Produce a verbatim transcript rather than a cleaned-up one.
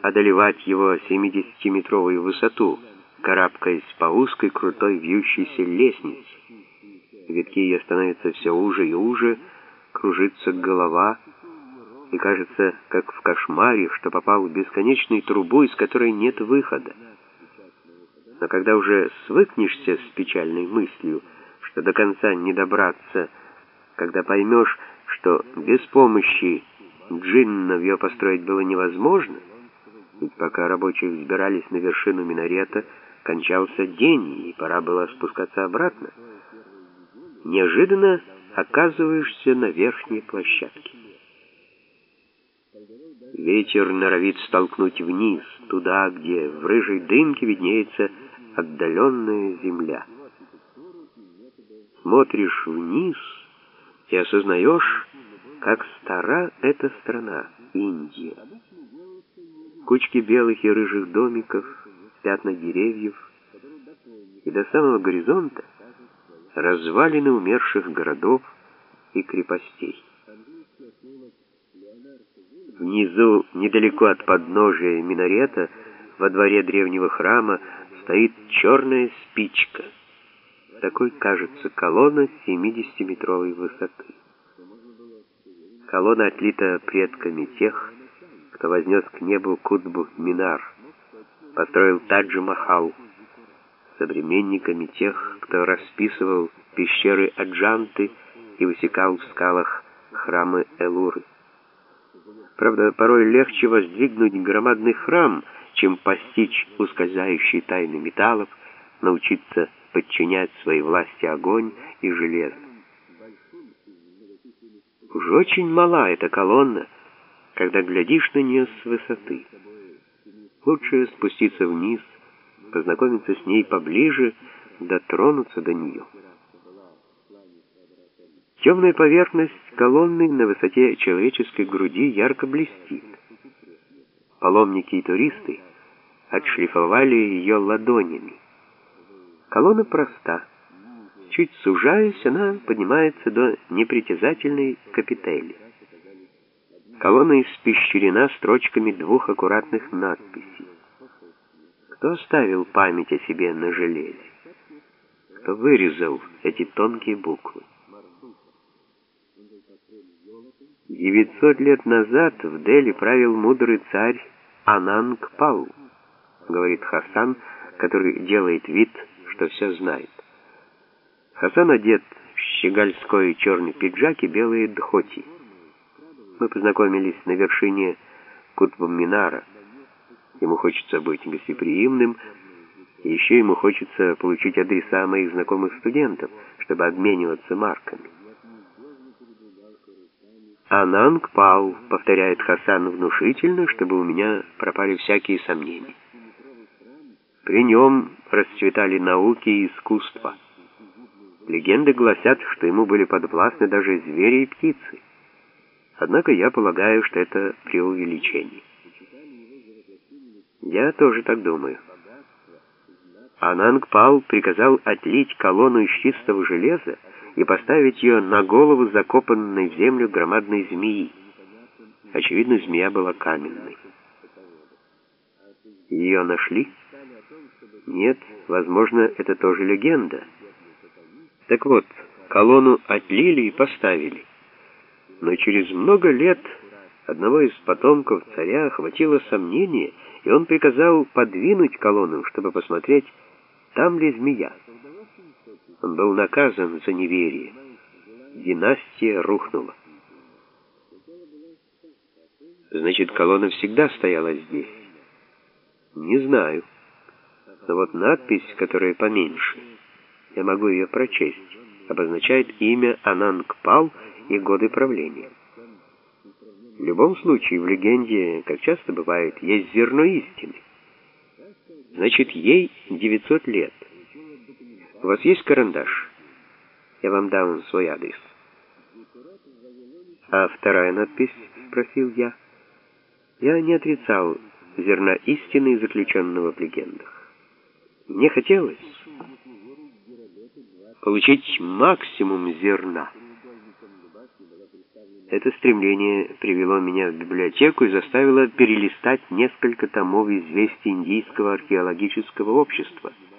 одолевать его семидесятиметровую высоту, карабкаясь по узкой, крутой, вьющейся лестнице. Витки ее становятся все уже и уже, кружится голова, и кажется, как в кошмаре, что попал в бесконечную трубу, из которой нет выхода. Но когда уже свыкнешься с печальной мыслью, что до конца не добраться, когда поймешь, что без помощи джиннов ее построить было невозможно, ведь пока рабочие взбирались на вершину минарета, кончался день, и пора было спускаться обратно, неожиданно оказываешься на верхней площадке. Ветер норовит столкнуть вниз, туда, где в рыжей дымке виднеется отдаленная земля. Смотришь вниз и осознаешь, как стара эта страна, Индия. Кучки белых и рыжих домиков, пятна деревьев, и до самого горизонта развалины умерших городов и крепостей. Внизу, недалеко от подножия минарета, во дворе древнего храма, стоит черная спичка. Такой, кажется, колонна семидесятиметровой высоты. Колонна отлита предками тех, кто вознес к небу Кутб-Минар, построил Тадж-Махал, современниками тех, кто расписывал пещеры Аджанты и высекал в скалах храмы Элуры. Правда, порой легче воздвигнуть громадный храм, чем постичь ускользающие тайны металлов, научиться подчинять своей власти огонь и железо. Уж очень мала эта колонна, когда глядишь на нее с высоты. Лучше спуститься вниз, познакомиться с ней поближе, дотронуться до нее. Темная поверхность колонны на высоте человеческой груди ярко блестит. Паломники и туристы отшлифовали ее ладонями. Колонна проста. Чуть сужаясь, она поднимается до непритязательной капители. Колонна испещрена строчками двух аккуратных надписей. Кто оставил память о себе на железе? Кто вырезал эти тонкие буквы? девятьсот лет назад в Дели правил мудрый царь Анангпал, говорит Хасан, который делает вид, что все знает. Хасан одет в щегольской черный пиджак и белые дхоти. Мы познакомились на вершине Кутб-Минара. Ему хочется быть гостеприимным, и еще ему хочется получить адреса моих знакомых студентов, чтобы обмениваться марками. «Анангпал», — повторяет Хасан внушительно, чтобы у меня пропали всякие сомнения. При нем расцветали науки и искусство. Легенды гласят, что ему были подвластны даже звери и птицы. Однако я полагаю, что это преувеличение. Я тоже так думаю. Анангпал приказал отлить колонну из чистого железа и поставить ее на голову закопанной в землю громадной змеи. Очевидно, змея была каменной. Ее нашли? Нет, возможно, это тоже легенда. Так вот, колонну отлили и поставили. Но через много лет одного из потомков царя охватило сомнение, и он приказал подвинуть колонну, чтобы посмотреть, там ли змея. Он был наказан за неверие. Династия рухнула. Значит, колонна всегда стояла здесь? Не знаю. Но вот надпись, которая поменьше, я могу ее прочесть, обозначает имя Анангпал и годы правления. В любом случае, в легенде, как часто бывает, есть зерно истины. Значит, ей девятьсот лет. У вас есть карандаш? Я вам дам свой адрес. А вторая надпись, спросил я. Я не отрицал зерна истины, заключенного в легендах. Мне хотелось получить максимум зерна. Это стремление привело меня в библиотеку и заставило перелистать несколько томов известий Индийского археологического общества.